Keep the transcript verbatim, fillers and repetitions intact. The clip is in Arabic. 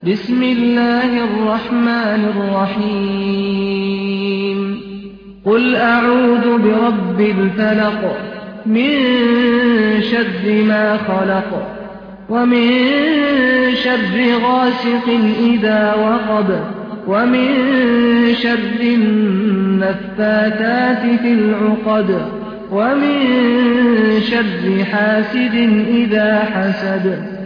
بسم الله الرحمن الرحيم قل أعوذ برب الفلق من شر ما خلق ومن شر غاسق إذا وقب ومن شر النفاثات في العقد ومن شر حاسد إذا حسد